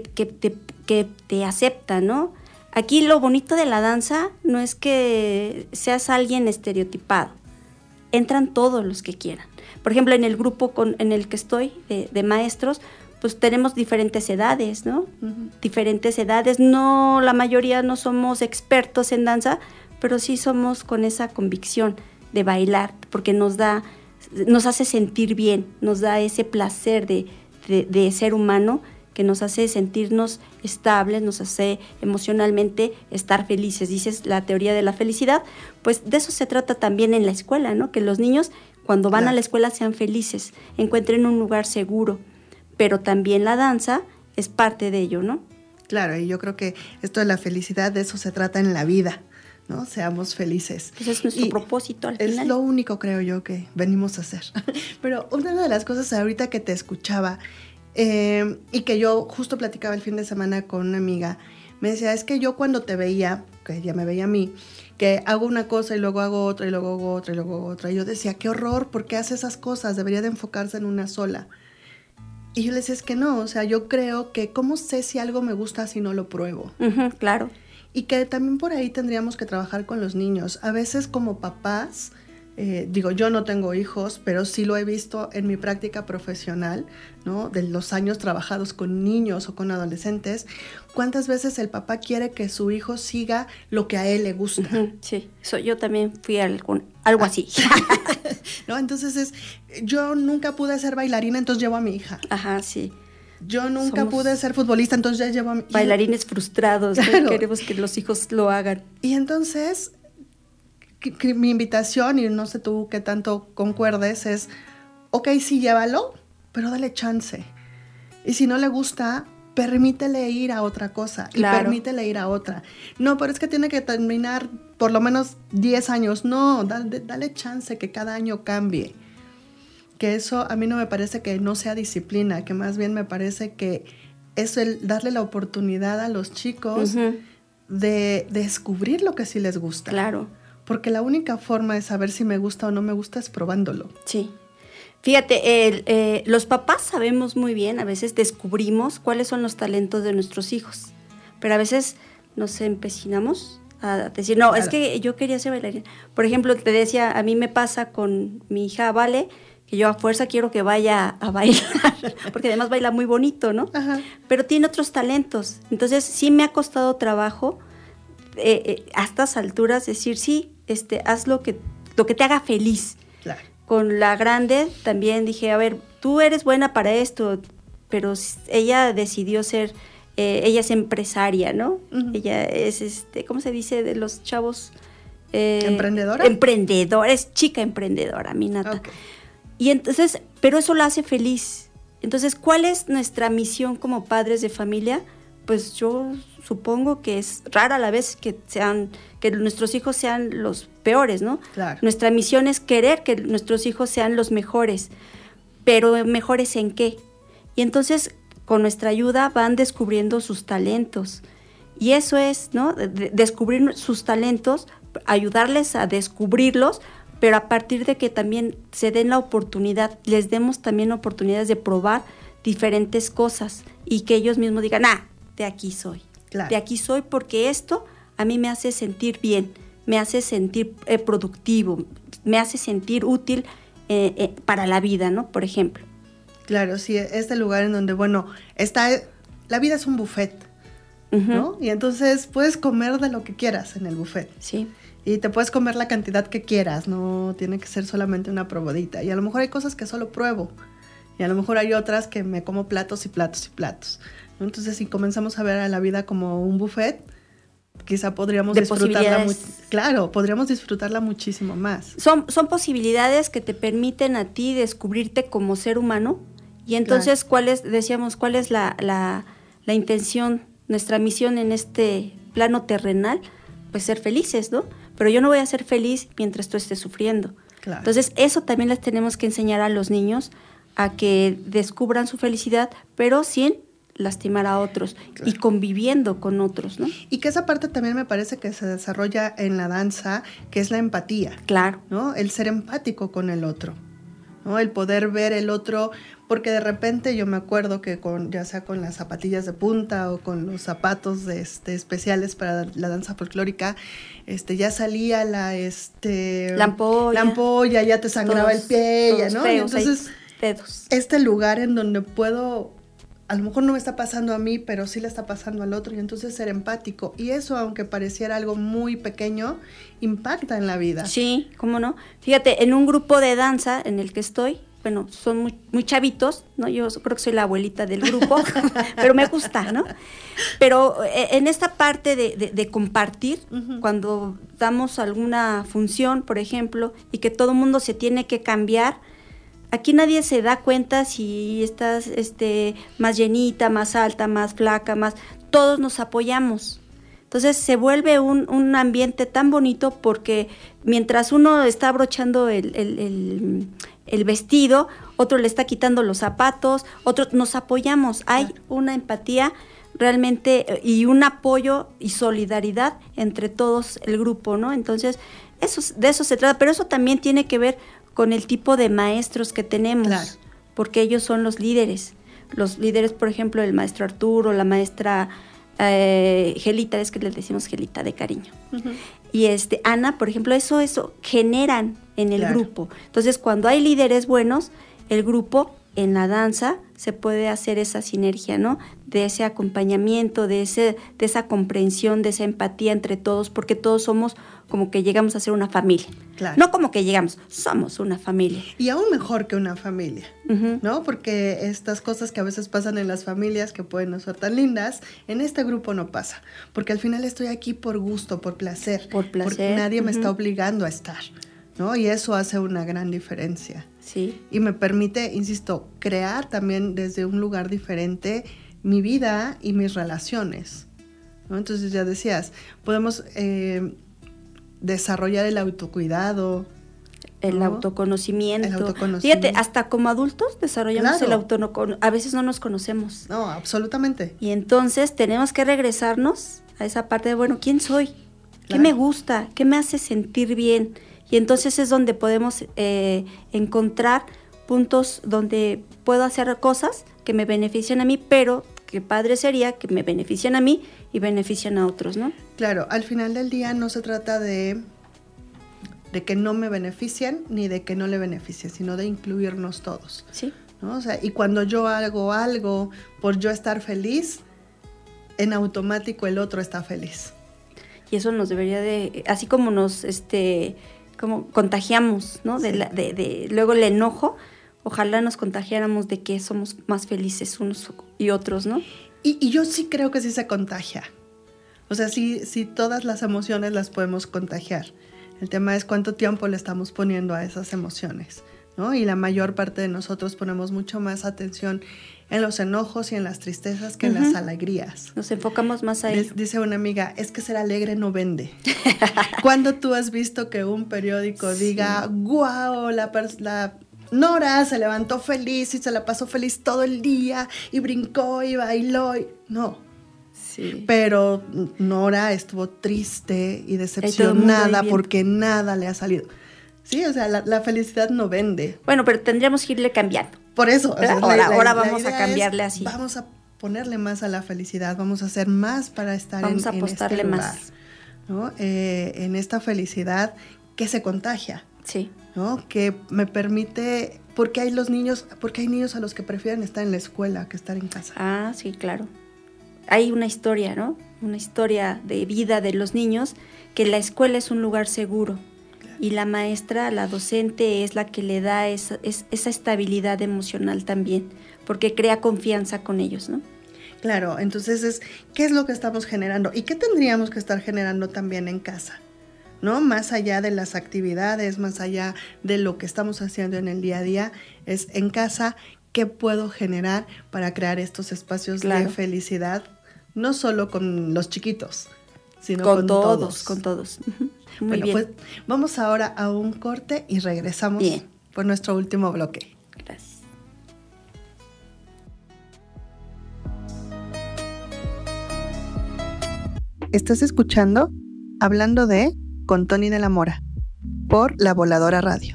te aceptan, ¿no? Aquí lo bonito de la danza no es que seas alguien estereotipado. Entran todos los que quieran. Por ejemplo, en el grupo en el que estoy, de maestros, pues tenemos diferentes edades, ¿no? Uh-huh. Diferentes edades, no, la mayoría no somos expertos en danza, pero sí somos con esa convicción de bailar, porque nos hace sentir bien, nos da ese placer de ser humano, que nos hace sentirnos estables, nos hace emocionalmente estar felices. Dices la teoría de la felicidad, pues de eso se trata también en la escuela, ¿no? Que los niños cuando van a la escuela sean felices, encuentren un lugar seguro, pero también la danza es parte de ello, ¿no? Claro, y yo creo que esto de la felicidad, de eso se trata en la vida, ¿no? Seamos felices. Ese es nuestro propósito al final. Es lo único, creo yo, que venimos a hacer. Pero una de las cosas ahorita que te escuchaba, y que yo justo platicaba el fin de semana con una amiga, me decía, es que yo cuando te veía, que ella me veía a mí, que hago una cosa y luego hago otra y luego hago otra y luego hago otra, y yo decía, qué horror, ¿por qué hace esas cosas? Debería de enfocarse en una sola. Y yo le decía, es que no, o sea, yo creo que ¿cómo sé si algo me gusta si no lo pruebo? Uh-huh, claro. Y que también por ahí tendríamos que trabajar con los niños. A veces como papás, yo no tengo hijos, pero sí lo he visto en mi práctica profesional, ¿no? De los años trabajados con niños o con adolescentes, ¿cuántas veces el papá quiere que su hijo siga lo que a él le gusta? Uh-huh, sí, yo también fui algo así. ¿No? Entonces yo nunca pude ser bailarina, entonces llevo a mi hija. Ajá, sí. Yo nunca pude ser futbolista, entonces ya llevo a mi hija. Bailarines frustrados, claro. Queremos que los hijos lo hagan. Y entonces mi invitación, y no sé tú qué tanto concuerdes, es, ok, sí, llévalo, pero dale chance. Y si no le gusta, permítele ir a otra cosa. Claro. Y permítele ir a otra. No, pero es que tiene que terminar por lo menos 10 años. No, dale chance que cada año cambie. Que eso a mí no me parece que no sea disciplina, que más bien me parece que es el darle la oportunidad a los chicos uh-huh. de descubrir lo que sí les gusta. Claro. Porque la única forma de saber si me gusta o no me gusta es probándolo. Sí. Fíjate, los papás sabemos muy bien, a veces descubrimos cuáles son los talentos de nuestros hijos, pero a veces nos empecinamos a decir, no, claro. Es que yo quería ser bailarina. Por ejemplo, te decía, a mí me pasa con mi hija Vale, que yo a fuerza quiero que vaya a bailar, porque además baila muy bonito, ¿no? Ajá. Pero tiene otros talentos. Entonces, sí me ha costado trabajo a estas alturas decir, sí, haz lo que te haga feliz. Claro. Con la grande también dije, a ver, tú eres buena para esto, pero ella decidió ser, ella es empresaria, ¿no? Uh-huh. Ella es, ¿cómo se dice de los chavos? ¿Emprendedora? Emprendedora, es chica emprendedora, mi Nata. Okay. Y entonces, pero eso la hace feliz. Entonces, ¿cuál es nuestra misión como padres de familia? Pues yo supongo que es rara la vez que nuestros hijos sean los peores, ¿no? Claro. Nuestra misión es querer que nuestros hijos sean los mejores, pero ¿mejores en qué? Y entonces, con nuestra ayuda van descubriendo sus talentos. Y eso es, ¿no? Descubrir sus talentos, ayudarles a descubrirlos, pero a partir de que también se den la oportunidad, les demos también oportunidades de probar diferentes cosas y que ellos mismos digan, de aquí soy. Claro. De aquí soy porque esto a mí me hace sentir bien, me hace sentir productivo, me hace sentir útil para la vida, ¿no? Por ejemplo. Claro, sí, este lugar en donde, la vida es un buffet, uh-huh. ¿no? Y entonces puedes comer de lo que quieras en el buffet. Sí. Y te puedes comer la cantidad que quieras, no tiene que ser solamente una probadita. Y a lo mejor hay cosas que solo pruebo. Y a lo mejor hay otras que me como platos y platos y platos. Entonces, si comenzamos a ver a la vida como un buffet, quizá podríamos podríamos disfrutarla muchísimo más. Son posibilidades que te permiten a ti descubrirte como ser humano. Y entonces, claro. ¿cuál es la intención, nuestra misión en este plano terrenal? Pues ser felices, ¿no? Pero yo no voy a ser feliz mientras tú estés sufriendo. Claro. Entonces, eso también les tenemos que enseñar a los niños a que descubran su felicidad, pero sin lastimar a otros, claro. Y conviviendo con otros, ¿no? Y que esa parte también me parece que se desarrolla en la danza, que es la empatía. Claro. ¿No? El ser empático con el otro, ¿no? El poder ver el otro, porque de repente yo me acuerdo que ya sea con las zapatillas de punta o con los zapatos especiales para la danza folclórica, ya salía la ampolla, ya te sangraba el pie, ya, ¿no? Feos, entonces, dedos. Este lugar en donde puedo, a lo mejor no me está pasando a mí, pero sí le está pasando al otro, y entonces ser empático. Y eso, aunque pareciera algo muy pequeño, impacta en la vida. Sí, ¿cómo no? Fíjate, en un grupo de danza en el que estoy, bueno, son muy, muy chavitos, ¿no? Yo creo que soy la abuelita del grupo, pero me gusta, ¿no? Pero en esta parte de compartir, uh-huh. Cuando damos alguna función, por ejemplo, y que todo el mundo se tiene que cambiar, aquí nadie se da cuenta si estás más llenita, más alta, más flaca, todos nos apoyamos. Entonces se vuelve un ambiente tan bonito porque mientras uno está abrochando el vestido, otro le está quitando los zapatos, otro nos apoyamos. Hay una empatía realmente y un apoyo y solidaridad entre todos el grupo, ¿no? Entonces de eso se trata, pero eso también tiene que ver con el tipo de maestros que tenemos, claro. Porque ellos son los líderes. Los líderes, por ejemplo, el maestro Arturo, la maestra Gelita, es que les decimos Gelita de cariño. Uh-huh. Y Ana, por ejemplo, eso generan en el grupo. Entonces, cuando hay líderes buenos, el grupo en la danza se puede hacer esa sinergia, ¿no? De ese acompañamiento, de esa comprensión, de esa empatía entre todos, porque todos somos como que llegamos a ser una familia. Claro. No como que llegamos, somos una familia. Y aún mejor que una familia, uh-huh. ¿no? Porque estas cosas que a veces pasan en las familias, que pueden no ser tan lindas, en este grupo no pasa. Porque al final estoy aquí por gusto, por placer. Porque nadie me está obligando a estar, ¿no? Y eso hace una gran diferencia. Sí. Y me permite, insisto, crear también desde un lugar diferente mi vida y mis relaciones, ¿no? Entonces ya decías, podemos desarrollar el autocuidado, el autoconocimiento. Fíjate, hasta como adultos desarrollamos el autoconocimiento. A veces no nos conocemos. No, absolutamente. Y entonces tenemos que regresarnos a esa parte de, bueno, ¿quién soy? Claro. ¿Qué me gusta? ¿Qué me hace sentir bien? Y entonces es donde podemos encontrar puntos donde puedo hacer cosas que me benefician a mí, pero qué padre sería que me beneficien a mí y beneficien a otros, ¿no? Claro, al final del día no se trata de que no me beneficien ni de que no le beneficien, sino de incluirnos todos. Sí. ¿No? O sea, y cuando yo hago algo por yo estar feliz, en automático el otro está feliz. Y eso nos debería de, así como nos como contagiamos, ¿no? Sí. Luego el enojo, ojalá nos contagiáramos de que somos más felices unos y otros, ¿no? Y yo sí creo que sí se contagia. O sea, sí todas las emociones las podemos contagiar. El tema es cuánto tiempo le estamos poniendo a esas emociones, ¿no? Y la mayor parte de nosotros ponemos mucho más atención en los enojos y en las tristezas que en las alegrías. Nos enfocamos más a ello. Dice una amiga, es que ser alegre no vende. ¿Cuándo tú has visto que un periódico diga, guau, la Nora se levantó feliz y se la pasó feliz todo el día y brincó y bailó? No. Sí. Pero Nora estuvo triste y decepcionada porque nada le ha salido. Sí, o sea, la felicidad no vende. Bueno, pero tendríamos que irle cambiando. Por eso. O sea, ahora vamos a cambiarle así. Vamos a ponerle más a la felicidad, vamos a hacer más para estar vamos a apostarle este lugar, más, ¿no? En esta felicidad que se contagia. Sí. ¿No? Que me permite, porque hay niños a los que prefieren estar en la escuela que estar en casa. Ah, sí, claro. Hay una historia, ¿no? Una historia de vida de los niños, que la escuela es un lugar seguro. Claro. Y la maestra, la docente, es la que le da esa estabilidad emocional también, porque crea confianza con ellos, ¿no? Claro, entonces ¿qué es lo que estamos generando? ¿Y qué tendríamos que estar generando también en casa? ¿No? Más allá de las actividades, más allá de lo que estamos haciendo en el día a día, es en casa, ¿qué puedo generar para crear estos espacios de felicidad? No solo con los chiquitos, sino con todos. Con todos. Muy bueno, bien. Pues vamos ahora a un corte y regresamos por nuestro último bloque. Gracias. Estás escuchando Hablando de con Tony de la Mora por La Voladora Radio.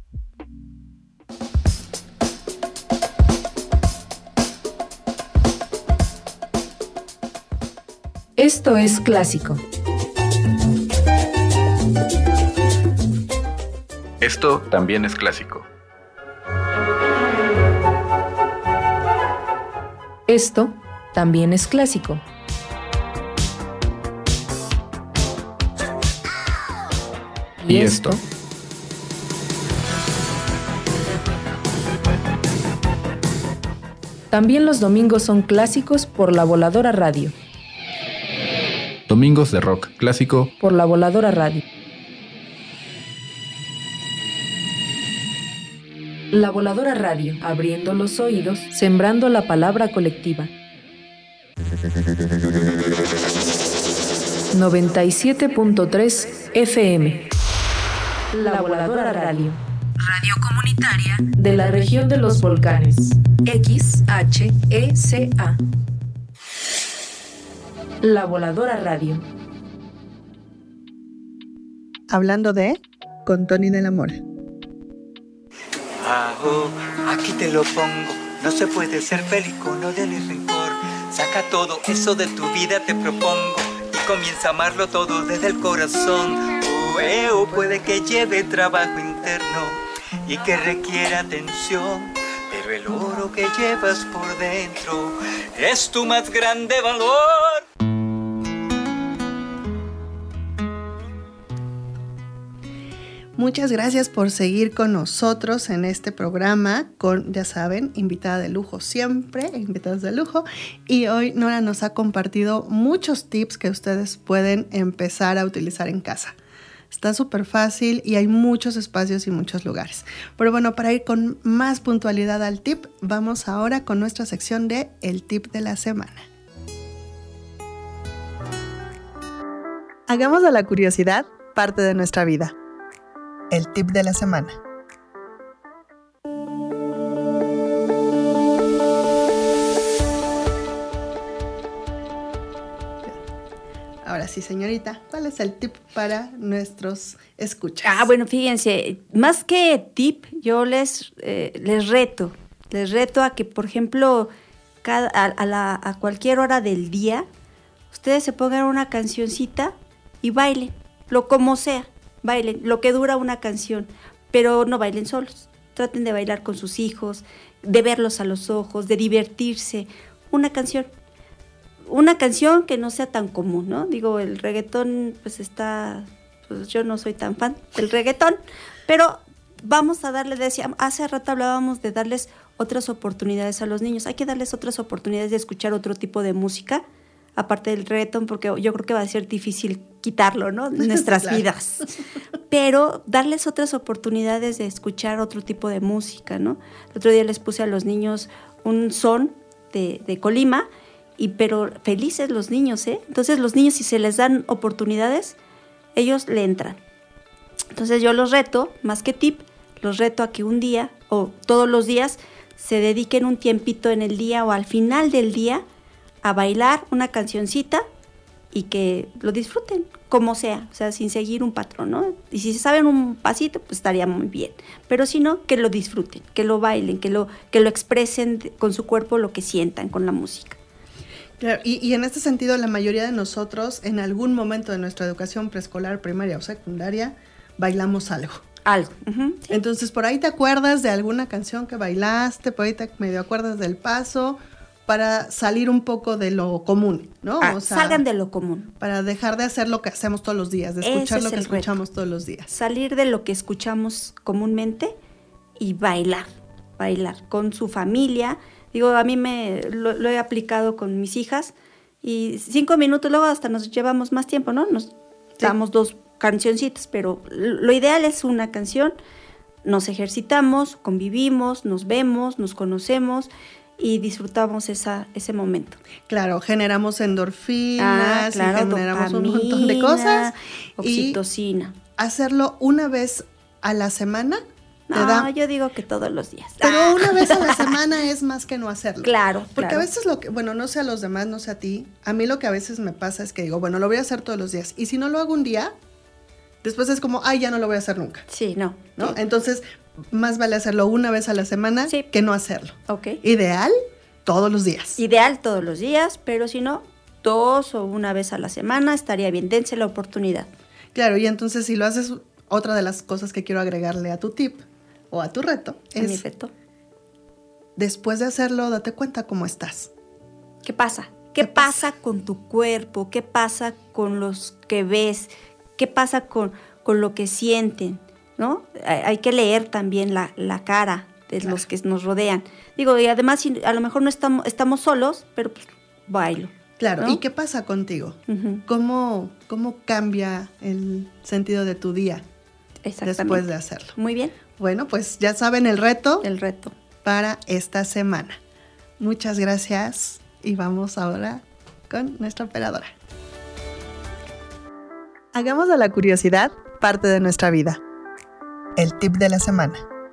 Esto es clásico. Esto también es clásico. Esto también es clásico. ¿Y esto? También los domingos son clásicos por La Voladora Radio. Domingos de rock clásico por La Voladora Radio. La Voladora Radio, abriendo los oídos, sembrando la palabra colectiva. 97.3 FM. La Voladora Radio. Radio comunitaria de la región de los volcanes. XHECA. La Voladora Radio. Hablando de con Tony de la Mora. Ajo, aquí te lo pongo. No se puede ser feliz con odio ni rencor. Saca todo eso de tu vida, te propongo. Y comienza a amarlo todo desde el corazón. Puede que lleve trabajo interno y que requiera atención, pero el oro que llevas por dentro es tu más grande valor. Muchas gracias por seguir con nosotros en este programa con, ya saben, invitada de lujo siempre, invitados de lujo. Y hoy Nora nos ha compartido muchos tips que ustedes pueden empezar a utilizar en casa. Está súper fácil y hay muchos espacios y muchos lugares. Pero bueno, para ir con más puntualidad al tip, vamos ahora con nuestra sección de El Tip de la Semana. Hagamos de la curiosidad parte de nuestra vida. El Tip de la Semana. Ahora sí, señorita, ¿cuál es el tip para nuestros escuchas? Bueno, fíjense, más que tip, yo les reto a que, por ejemplo, a cualquier hora del día, ustedes se pongan una cancioncita y bailen, lo como sea, bailen, lo que dura una canción, pero no bailen solos. Traten de bailar con sus hijos, de verlos a los ojos, de divertirse. Una canción. una canción que no sea tan común, ¿no? Digo, el reggaetón pues yo no soy tan fan del reggaetón, pero vamos a darle, hace rato hablábamos de darles otras oportunidades a los niños. Hay que darles otras oportunidades de escuchar otro tipo de música, aparte del reggaetón, porque yo creo que va a ser difícil quitarlo, ¿no? De nuestras Claro. vidas. Pero darles otras oportunidades de escuchar otro tipo de música, ¿no? El otro día les puse a los niños un son de Colima, pero felices los niños, ¿eh? Entonces los niños, si se les dan oportunidades, ellos le entran. Entonces yo los reto, más que tip, los reto a que un día o todos los días se dediquen un tiempito en el día o al final del día a bailar una cancioncita y que lo disfruten, como sea, o sea, sin seguir un patrón, ¿no? Y si se saben un pasito, pues estaría muy bien. Pero si no, que lo disfruten, que lo bailen, que lo expresen con su cuerpo lo que sientan con la música. Claro, y en este sentido, la mayoría de nosotros, en algún momento de nuestra educación preescolar, primaria o secundaria, bailamos algo. Algo. Uh-huh, sí. Entonces, por ahí te acuerdas de alguna canción que bailaste, por ahí te medio acuerdas del paso, para salir un poco de lo común, ¿no? O sea, salgan de lo común. Para dejar de hacer lo que hacemos todos los días, de escuchar lo que escuchamos todos los días. Salir de lo que escuchamos comúnmente y bailar con su familia. Digo, a mí lo he aplicado con mis hijas y 5 minutos, luego hasta nos llevamos más tiempo, ¿no? Nos damos 2 cancioncitas, pero lo ideal es una canción, nos ejercitamos, convivimos, nos vemos, nos conocemos y disfrutamos ese momento. Claro, generamos endorfinas, claro, y generamos dopamina, un montón de cosas. Oxitocina. Y hacerlo una vez a la semana. No, yo digo que todos los días. Pero una vez a la semana es más que no hacerlo. Claro, Porque claro. a veces no sé a los demás, no sé a ti, a mí lo que a veces me pasa es que digo, bueno, lo voy a hacer todos los días. Y si no lo hago un día, después es como, ya no lo voy a hacer nunca. Sí, ¿no? Sí. Entonces, más vale hacerlo una vez a la semana que no hacerlo. Ok. Ideal, todos los días. Ideal todos los días, pero si no, 2 o una vez a la semana estaría bien. Dense la oportunidad. Claro, y entonces si lo haces, otra de las cosas que quiero agregarle a tu tip o a tu reto es, mi reto, después de hacerlo, date cuenta cómo estás. ¿Qué pasa? ¿Qué pasa con tu cuerpo? ¿Qué pasa con los que ves? ¿Qué pasa con lo que sienten? ¿No? Hay que leer también la cara de los que nos rodean. Digo, y además a lo mejor no estamos solos, pero pues bailo. Claro, ¿no? ¿Y qué pasa contigo? Uh-huh. ¿Cómo cambia el sentido de tu día después de hacerlo? Muy bien. Bueno, pues ya saben el reto para esta semana. Muchas gracias y vamos ahora con nuestra operadora. Hagamos de la curiosidad parte de nuestra vida. El tip de la semana.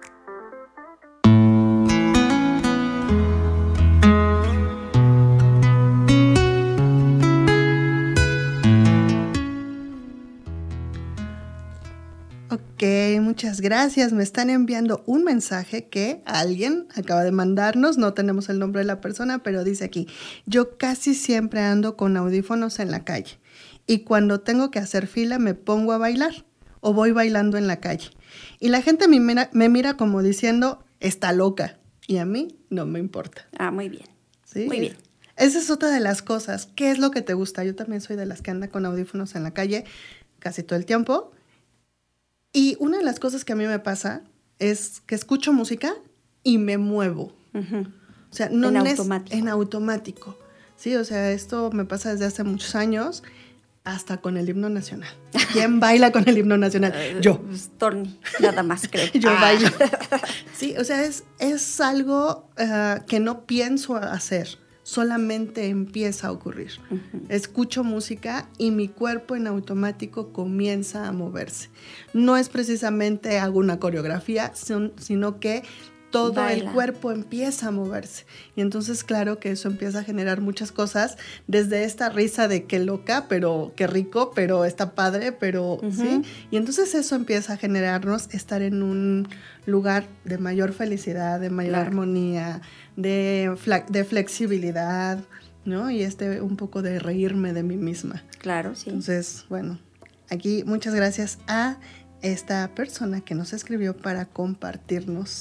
Ok, muchas gracias. Me están enviando un mensaje que alguien acaba de mandarnos. No tenemos el nombre de la persona, pero dice aquí: yo casi siempre ando con audífonos en la calle y cuando tengo que hacer fila me pongo a bailar o voy bailando en la calle. Y la gente me mira como diciendo, está loca. Y a mí no me importa. Muy bien. ¿Sí? Muy bien. Esa es otra de las cosas. ¿Qué es lo que te gusta? Yo también soy de las que anda con audífonos en la calle casi todo el tiempo. Y una de las cosas que a mí me pasa es que escucho música y me muevo. Uh-huh. O sea, no en automático. Sí, o sea, esto me pasa desde hace muchos años, hasta con el himno nacional. ¿Quién baila con el himno nacional? Yo. Torni, nada más creo. Yo bailo. Sí, o sea, es algo que no pienso hacer. Solamente empieza a ocurrir. Uh-huh. Escucho música y mi cuerpo en automático comienza a moverse. No es precisamente hago una coreografía, sino que todo el cuerpo empieza a moverse. Y entonces, claro que eso empieza a generar muchas cosas, desde esta risa de qué loca, pero qué rico, pero está padre, pero uh-huh. sí. Y entonces eso empieza a generarnos estar en un lugar de mayor felicidad, de mayor armonía, de flexibilidad, ¿no? Y un poco de reírme de mí misma. Claro, sí. Entonces, bueno, aquí muchas gracias a esta persona que nos escribió para compartirnos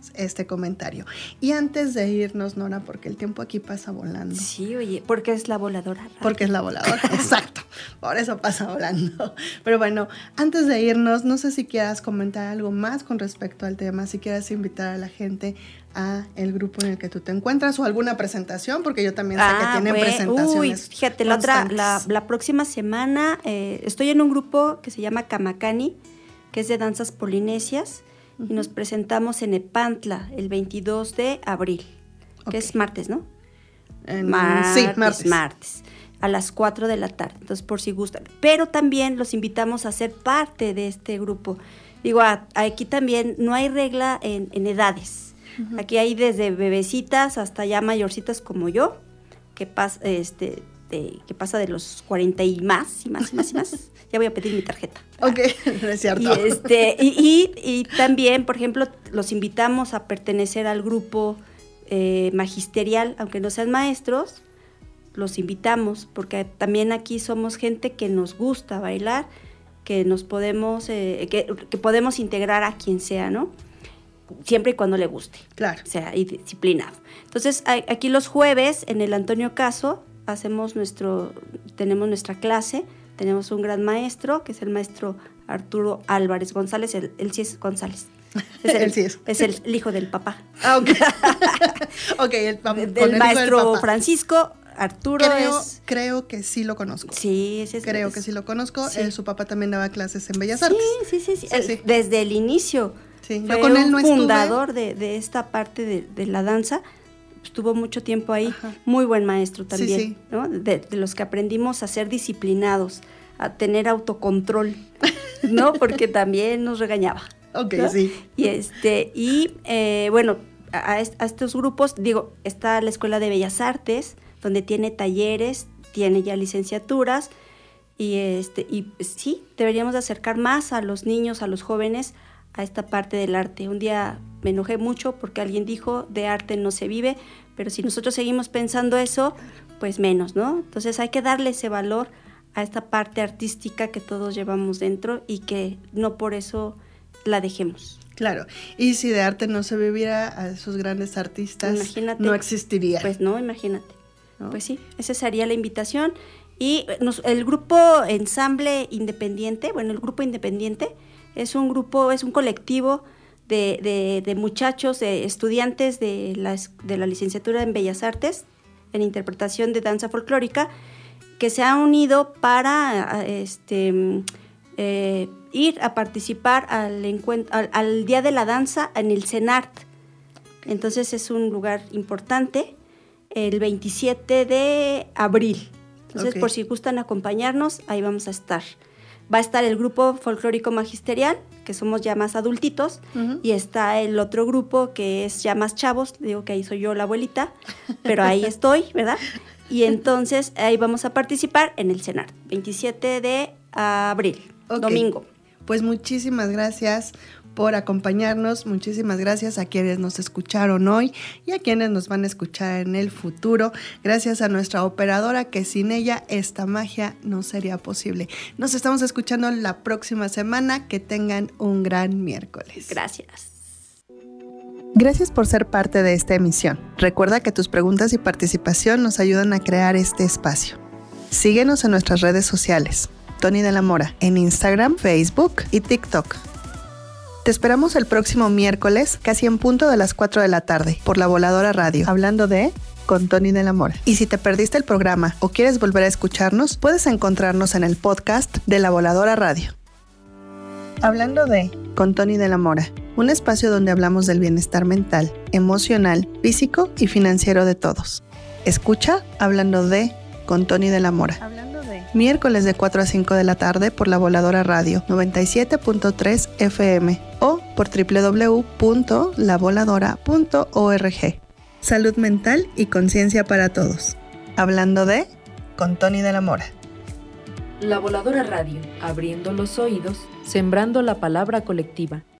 este comentario. Y antes de irnos, Nora, porque el tiempo aquí pasa volando. Sí, oye, porque es la voladora. Porque es la voladora, exacto. Por eso pasa volando. Pero bueno, antes de irnos, no sé si quieras comentar algo más con respecto al tema, si quieres invitar a la gente a el grupo en el que tú te encuentras o alguna presentación, porque yo también sé que tienen presentaciones. Uy, fíjate, la próxima semana estoy en un grupo que se llama Camacani, que es de danzas polinesias, y nos presentamos en Epantla el 22 de abril, que es martes, ¿no? Sí, martes. A las 4 de la tarde, entonces por si gustan. Pero también los invitamos a ser parte de este grupo. Digo, aquí también no hay regla en edades. Uh-huh. Aquí hay desde bebecitas hasta ya mayorcitas como yo, que pasa de los 40 y más. Ya voy a pedir mi tarjeta. Ok, no es cierto. Y también, por ejemplo, los invitamos a pertenecer al grupo magisterial, aunque no sean maestros, los invitamos, porque también aquí somos gente que nos gusta bailar, que nos podemos, que podemos integrar a quien sea, ¿no? Siempre y cuando le guste. Claro. O sea, y disciplinado. Entonces, aquí los jueves, en el Antonio Caso, tenemos nuestra clase, tenemos un gran maestro, que es el maestro Arturo Álvarez González, él sí es González. Es el hijo del papá. Ah, ok. Ok, del maestro Francisco Arturo creo que sí lo conozco. Sí, creo que sí lo conozco. Sí. Su papá también daba clases en Bellas Artes. Sí. Desde el inicio. Sí. Fue yo con él no fundador de esta parte de la danza. Estuvo mucho tiempo ahí. Ajá. Muy buen maestro también. Sí. ¿No? De los que aprendimos a ser disciplinados, a tener autocontrol, ¿no? Porque también nos regañaba. Ok, ¿no? sí. Y bueno, a estos grupos, digo, está la Escuela de Bellas Artes, donde tiene talleres, tiene ya licenciaturas, y sí, deberíamos de acercar más a los niños, a los jóvenes, a esta parte del arte. Un día me enojé mucho porque alguien dijo, de arte no se vive, pero si nosotros seguimos pensando eso, pues menos, ¿no? Entonces hay que darle ese valor a esta parte artística que todos llevamos dentro y que no por eso la dejemos. Claro, y si de arte no se viviera, a esos grandes artistas no existiría. Pues no, imagínate. ¿No? Pues sí, esa sería la invitación. Y el grupo Ensamble Independiente, el grupo Independiente es un colectivo de muchachos, de estudiantes de la licenciatura en Bellas Artes, en interpretación de danza folclórica, que se han unido para ir a participar al Día de la Danza en el CENART. Entonces es un lugar importante, el 27 de abril. Entonces, por si gustan acompañarnos, ahí vamos a estar. Va a estar el grupo folclórico magisterial, que somos ya más adultitos, uh-huh. Y está el otro grupo que es ya más chavos, digo que ahí soy yo la abuelita, pero ahí estoy, ¿verdad? Y entonces ahí vamos a participar en el CENART, 27 de abril, domingo. Pues muchísimas gracias por acompañarnos, muchísimas gracias a quienes nos escucharon hoy y a quienes nos van a escuchar en el futuro. Gracias a nuestra operadora, que sin ella esta magia no sería posible. Nos estamos escuchando la próxima semana. Que tengan un gran miércoles. Gracias. Gracias por ser parte de esta emisión. Recuerda que tus preguntas y participación nos ayudan a crear este espacio. Síguenos en nuestras redes sociales. Tony de la Mora, en Instagram, Facebook y TikTok. Te esperamos el próximo miércoles, casi en punto de las 4 de la tarde, por La Voladora Radio, hablando de con Tony de la Mora. Y si te perdiste el programa o quieres volver a escucharnos, puedes encontrarnos en el podcast de La Voladora Radio. Hablando de con Tony de la Mora, un espacio donde hablamos del bienestar mental, emocional, físico y financiero de todos. Escucha Hablando de con Tony de la Mora. Miércoles de 4 a 5 de la tarde por La Voladora Radio 97.3 FM o por www.lavoladora.org. Salud mental y conciencia para todos. Hablando de con Tony de la Mora. La Voladora Radio, abriendo los oídos, sembrando la palabra colectiva.